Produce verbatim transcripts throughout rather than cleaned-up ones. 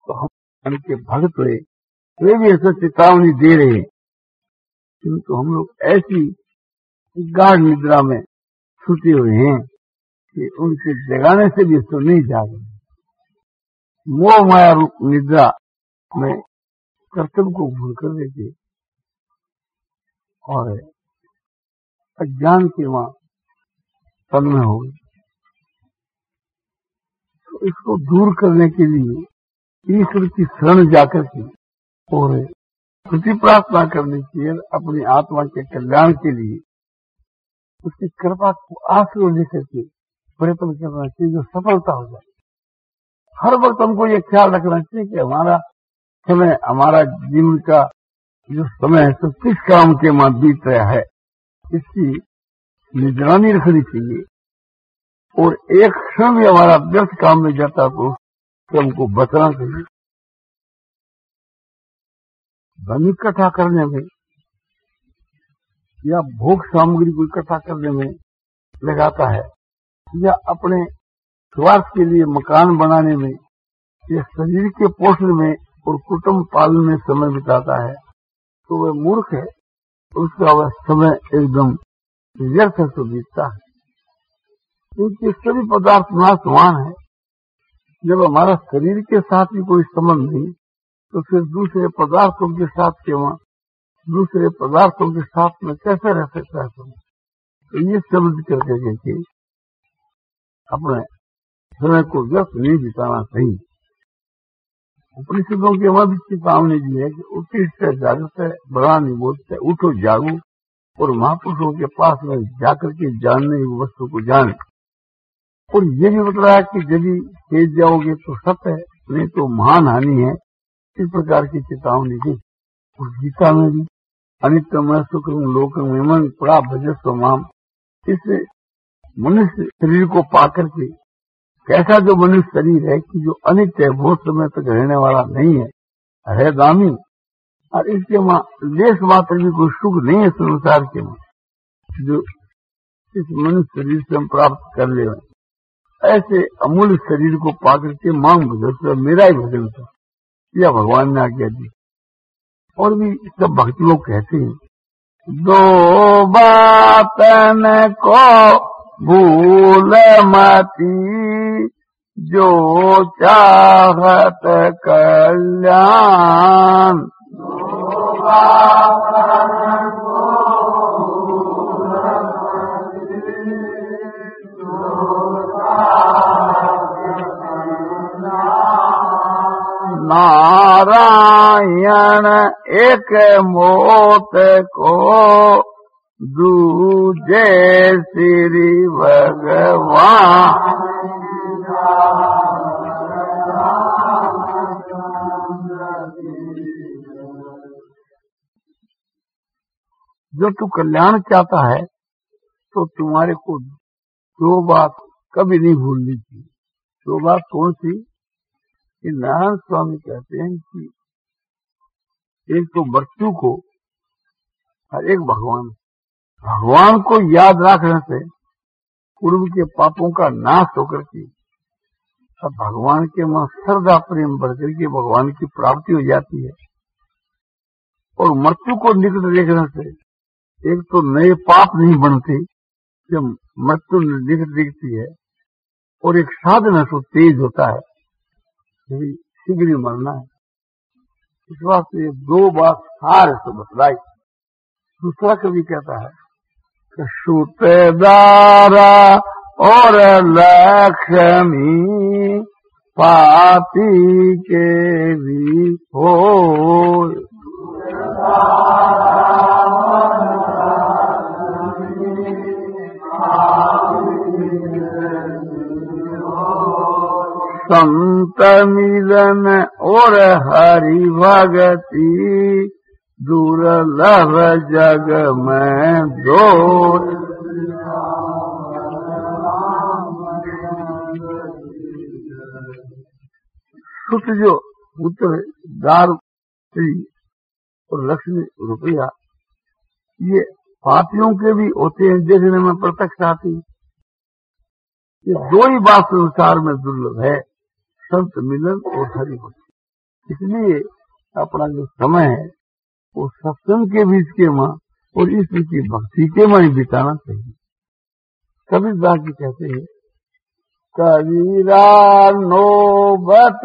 तो हम उनके भक्त हुए, वे भी ऐसा चेतावनी दे रहे हैं, किंतु हम लोग ऐसी गाढ़ निद्रा में छूटे हुए हैं कि उनके जगाने से भी तो नहीं जागे। मोह माया रूप निद्रा में कर्तव्य को भूल कर देते और अज्ञान के वहां तन्मय हो गए। तो इसको दूर करने के लिए ईश्वर की शरण जाकर के और प्रति प्रार्थना करनी चाहिए, अपनी आत्मा के कल्याण के लिए उसकी कृपा को आश्रय लेकर के प्रयत्न करना चाहिए जो सफलता हो जाए। हर वक्त हमको ये ख्याल रखना चाहिए कि हमारा समय, हमारा जीवन का जो समय है तो किस काम के मां बीत रहा है, इसकी निगरानी रखनी चाहिए। और एक क्षण भी हमारा व्यर्थ काम में जाता तो हमको बचना चाहिए। धन इकट्ठा करने में या भोग सामग्री को इकट्ठा करने में लगाता है, या अपने स्वार्थ के लिए मकान बनाने में, या शरीर के पोषण में और कुटुंब पालन में समय बिताता है, तो वह मूर्ख है। उसका वह समय एकदम व्यर्थ से बीतता है, क्योंकि सभी पदार्थ नाशवान है। जब हमारा शरीर के साथ ही कोई संबंध नहीं, तो फिर दूसरे पदार्थों के साथ केवल दूसरे पदार्थों के साथ में कैसे रह सकता है? तो ये समझ करके देखिए, अपने समय को व्यर्थ नहीं बिताना चाहिए। उपनिषदों के वह भी चेतावनी दी है कि उत्तिष्ठ जागृत बड़ा निबोध, उठो जागो और महापुरुषों के पास में जाकर के जानने वस्तु को जाने। और ये भी बतलाया कि यदि तेज जाओगे तो सत्य है, नहीं तो महान हानि है। इस प्रकार की चेतावनी दी। उस गीता में भी अनित्यमय सुखम लोकम इमं पड़ा भजस्व माम, इस मनुष्य शरीर को पाकर के कैसा जो मनुष्य शरीर है कि जो अनित्य है, बहुत समय तक रहने वाला नहीं है, है दामी, और इसके मां लेस मात्र भी कोई सुख नहीं है संसार के मां जो इस मनुष्य शरीर से हम प्राप्त कर ले। ऐसे अमूल्य शरीर को पाकर के मांग भजस्व, मेरा ही भजन था, यह भगवान ने आज्ञा दी। और भी सब भक्त लोग कहते हैं, दो बातन को भूल मती जो चाहत कल्याण, नारायण एक मोत को दूजे श्री भगवान, जो तू कल्याण चाहता है तो तुम्हारे को दो बात कभी नहीं भूलनी चाहिए। दो बात कौन सी? कि नारायण स्वामी कहते हैं कि एक तो मृत्यु को और एक भगवान भगवान को याद रखने से पूर्व के पापों का नाश होकर के अब भगवान के मां श्रद्धा प्रेम बढ़कर के भगवान की प्राप्ति हो जाती है। और मृत्यु को निकट देखने से एक तो नए पाप नहीं बनते जब मृत्यु निकट दिखती है, और एक साधना तो तेज होता है, शीघ्र ही मरना है। इस वास्ते ये दो बात सारे से बतलाई। दूसरा कवि कहता है कि सूतेदारा और लक्ष्मी पापी के भी हो, संत मिलन और हरि भगति दुर्लभ जग में दो। सुत जो पुत्र दार स्त्री और लक्ष्मी रुपया ये पापियों के भी होते हैं, देखने में प्रत्यक्ष आती। ये दो ही बात संसार में दुर्लभ है, संत मिलन और हरि भक्ति। इसलिए अपना जो समय है वो सत्संग के बीच के माँ और ईश्वर की भक्ति के माँ ही बिताना चाहिए। कबीरदास जी कहते हैं, कबीरा नौबत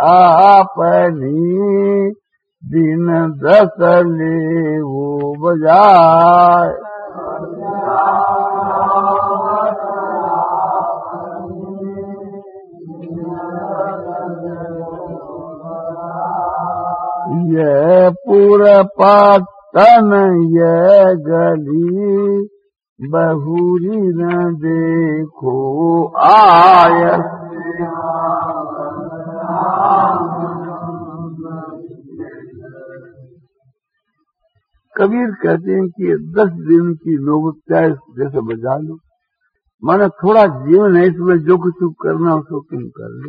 आपनी दिन दस ले वो बजाय। ये पूरा पातन ये गली बहुरी न देखो आय। कबीर कहते हैं कि दस दिन की नौबत चाहे जैसे बजा लो, माना थोड़ा जीवन है, इसमें जो कुछ करना उसको तुम कर लो।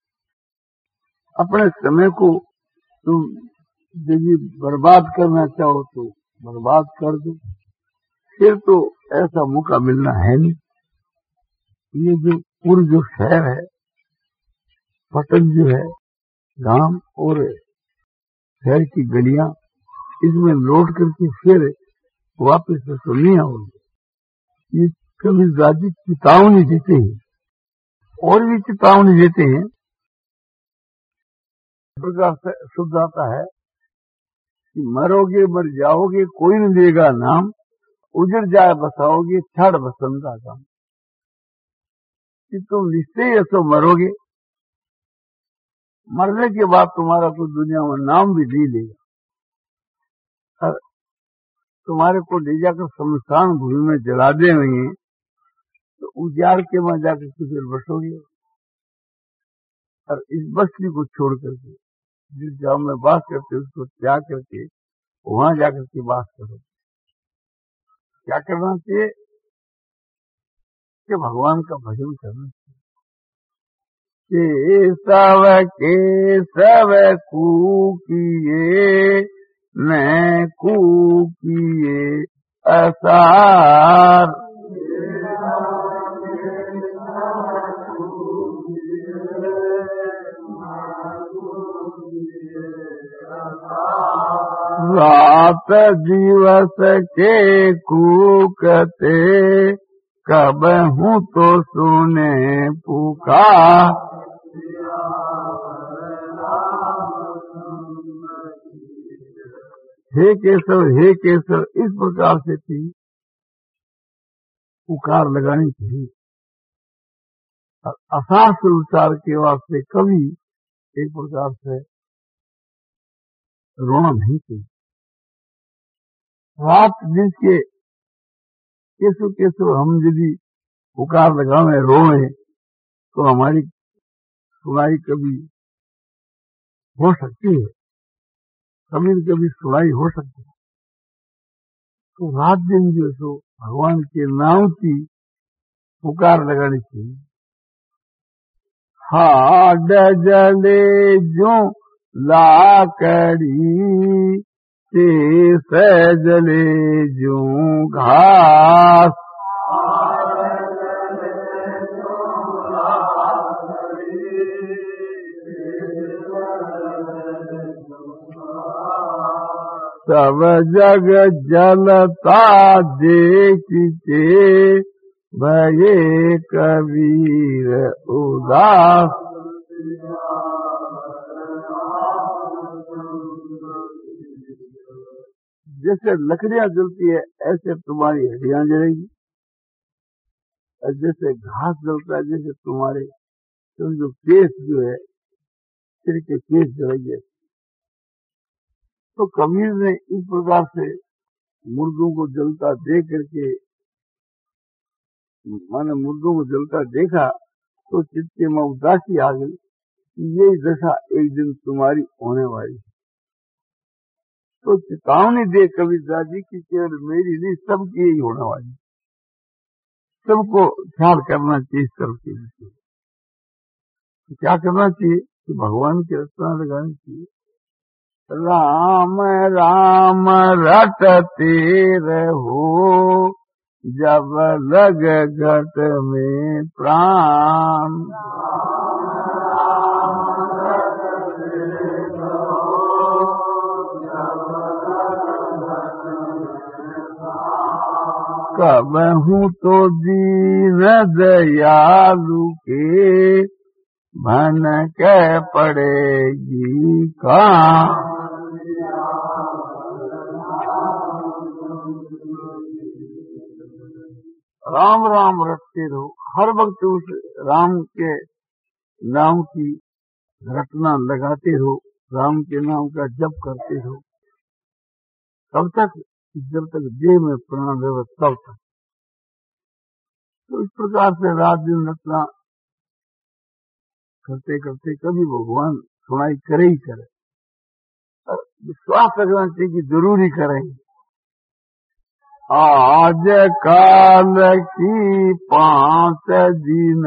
अपने समय को तुम यदि बर्बाद करना चाहो तो बर्बाद कर दो, फिर तो ऐसा मौका मिलना है नहीं। ये जो पूर्व जो शहर है, पटन जो है, गांव और शहर की गलियां, इसमें लौट करके फिर वापस तो नहीं आओगे। ये कबीरदास जी चेतावनी देते हैं, और भी चेतावनी देते हैं। प्रकार से शुद्ध आता है कि मरोगे मर जाओगे कोई नहीं देगा नाम, उजड़ जाए बसाओगे छड़ बसंता काम। कि तुम निश्चय ही ऐसा मरोगे, मरने के बाद तुम्हारा कोई दुनिया में नाम भी नहीं लेगा। तुम्हारे को ले जाकर शमशान भूमि में जला देंगे तो उजाड़ के वहां जाकर के फिर बसोगे। और इस बस्ती को छोड़ करके जिस गांव में बास करते उसको त्याग करके वहां जाकर के बास करो। क्या करना चाहिए कि भगवान का भजन करना चाहिए। केशव केशव कूकिए न कूकिए असार। रात दिवस के कूकते कब हूँ तो सुने पुकार। हे केशव हे केशव, इस प्रकार से थी पुकार लगानी चाहिए। असास उच्चार के वास्ते कभी एक प्रकार से रोना नहीं चाहिए। रात दिन के केशव केशव हम यदि पुकार लगावे रोए तो हमारी सुनाई कभी हो सकती है, कभी कभी सुनाई हो सकती है। तो रात दिन जो सो भगवान के नाम की पुकार लगानी चाहिए। हाड जले जो लाकड़ी से सजले जो घास। सब जग जलता देखते भये कबीर उदास। जैसे लकड़ियां जलती है ऐसे तुम्हारी हड्डियां जलेगी, और जैसे घास जलता है जैसे तुम्हारे तुम जो केस जो है सिर के केस जलेंगे। तो कबीर ने इस प्रकार से मुर्दों को जलता देख करके, माने मुर्दों को जलता देखा तो चित्त में उदासी आ गई कि यही दशा एक दिन तुम्हारी होने वाली। तो चेतावनी दे कबीरदास जी की केवल मेरी नहीं सबकी यही होने वाली। सबको ख्याल करना चाहिए इस तरफ के विषय। तो क्या करना चाहिए कि भगवान की रचना लगानी चाहिए। राम राम रटते रहो जब लग घट में प्राण। कबहू तो दीन दयालु के भन के पड़ेगी कहाँ। राम राम रटते रहो, हर वक्त उस राम के नाम की रटना लगाते रहो, राम के नाम का जप करते रहो, तब तक जब तक देह में प्राण रहे तब तक। तो इस प्रकार से रात दिन रटना करते करते कभी भगवान सुनाई करे ही करे, और विश्वास रखना चाहिए कि जरूर ही करेंगे। आज काल की पांच दिन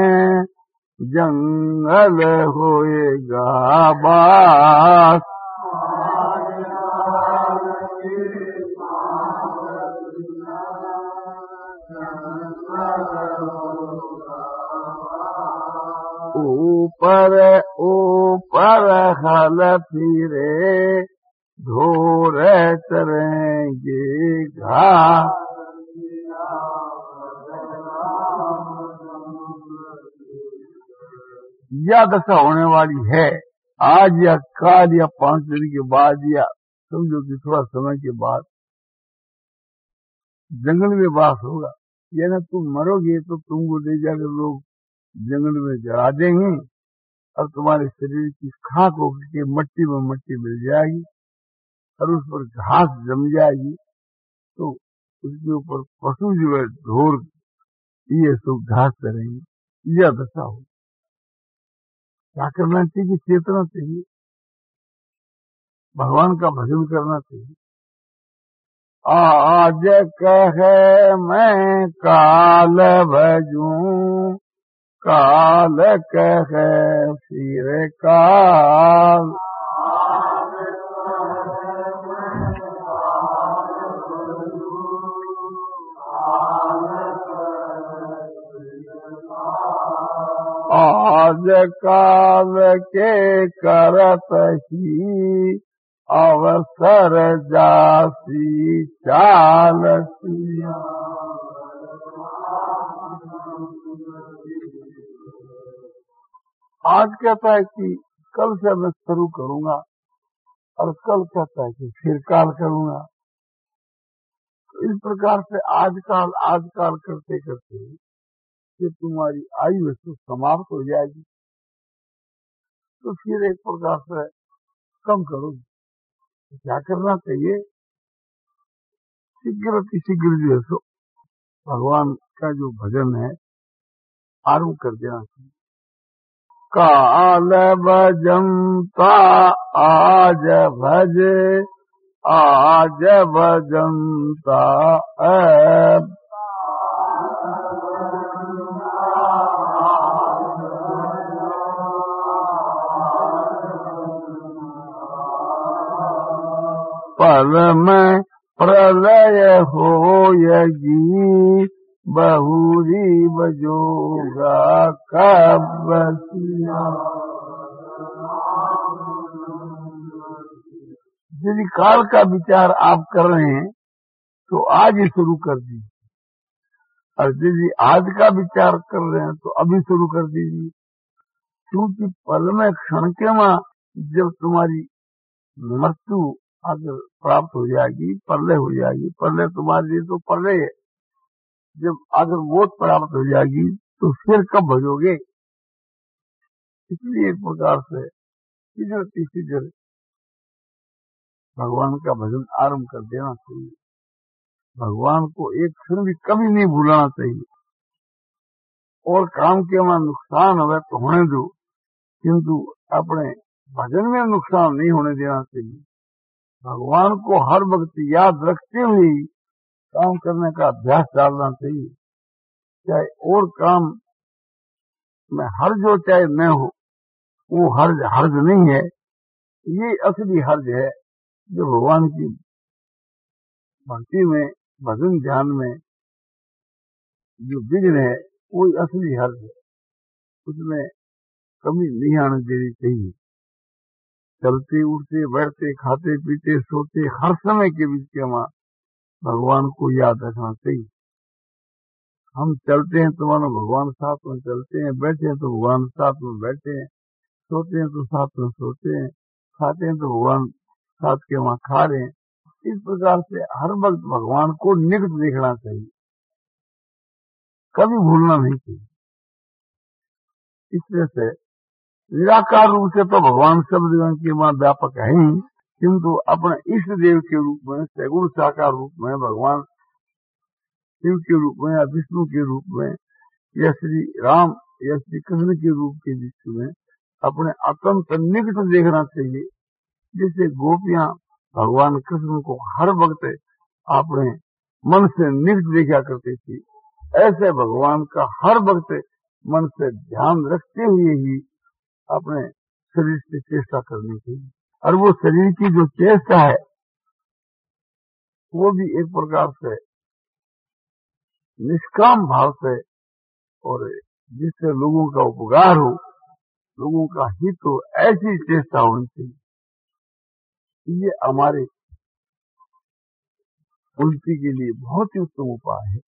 जंगल होएगा बास, ऊपर ऊपर हल फिरे ढोर चरेंगे घास। यह दशा होने वाली है आज या काल या पांच दिन के बाद, या समझो कि थोड़ा समय के बाद जंगल में वास होगा। या ना तुम मरोगे तो तुमको ले जाकर लोग जंगल में जला देंगे और तुम्हारे शरीर की खाक होकर के मट्टी में मट्टी मिल जाएगी और उस पर घास जम जाएगी, तो उसके ऊपर पशु जो है ढोर ये सब घास करेंगे। यह दशा हो, क्या करना चाहिए? चेतना चाहिए, भगवान का भजन करना चाहिए। आज कहे मैं काल भजूं, काल कहे फिर काल। आज काल के करत ही अवसर जासी चाल सिया। आज कहता है कि कल से मैं शुरू करूंगा और कल कहता है कि फिर काल करूंगा। तो इस प्रकार से आज काल आज काल करते करते कि तुम्हारी आयु तो समाप्त हो जाएगी, तो फिर एक प्रकार से कम करोगे। क्या करना चाहिए? शीघ्र अति शीघ्र जो है सो भगवान का जो भजन है आरंभ कर देना चाहिए। काल भजंता आज भज, आज भजंता अब। पल में प्रलय होयगी, बहुरी बजोगा कब बसिया। यदि काल का विचार आप कर रहे हैं तो आज ही शुरू कर दीजिए, और यदि आज का विचार कर रहे हैं तो अभी शुरू कर दीजिए। क्योंकि पल में क्षण के में जब तुम्हारी मृत्यु अगर प्राप्त हो जाएगी, प्रलय हो जाएगी, प्रलय तुम्हारे लिए तो प्रलय है, जब अगर मौत प्राप्त हो जाएगी तो फिर कब भजोगे? इसलिए एक प्रकार से शीघ्र शीघ्र भगवान का भजन आरंभ कर देना चाहिए। भगवान को एक क्षण भी कभी नहीं भूलना चाहिए। और काम के वहां नुकसान हुए तो होने दो, किंतु अपने भजन में नुकसान नहीं होने देना चाहिए। भगवान को हर वक्त याद रखते हुए काम करने का अभ्यास डालना चाहिए। चाहे और काम में हर्ज हो चाहे न हो, वो हर्ज हर्ज नहीं है, ये असली हर्ज है जो भगवान की भक्ति में भजन ध्यान में जो विघ्न है वो असली हर्ज है, उसमें कमी नहीं आने देनी चाहिए। चलते उठते बैठते खाते पीते सोते हर समय के बीच के वहां भगवान को याद रखना चाहिए। हम चलते हैं तो मानो भगवान साथ में चलते हैं, बैठे हैं तो भगवान साथ में बैठे हैं, सोते हैं तो साथ में सोते हैं, खाते हैं तो भगवान साथ के वहां खा रहे हैं। इस प्रकार से हर वक्त भगवान को निकट देखना चाहिए, कभी भूलना नहीं चाहिए। इसलिए से निराकार रूप से तो भगवान सब जगह के वहां व्यापक है ही, किंतु अपने इष्ट देव के रूप में, सगुण साकार रूप में, भगवान शिव के रूप में या विष्णु के रूप में या श्री राम या श्री कृष्ण के रूप के बीच में अपने अत्यंत निकट देखना चाहिए। जैसे गोपियां भगवान कृष्ण को हर वक्त अपने मन से निकट देखा करती थी, ऐसे भगवान का हर वक्त मन से ध्यान रखते हुए ही अपने शरीर से चेष्टा करनी चाहिए। और वो शरीर की जो चेष्टा है वो भी एक प्रकार से निष्काम भाव से, और जिससे लोगों का उपकार हो, लोगों का हित हो, ऐसी चेष्टा होनी चाहिए। ये हमारे उन्नति के लिए बहुत ही उत्तम उपाय है।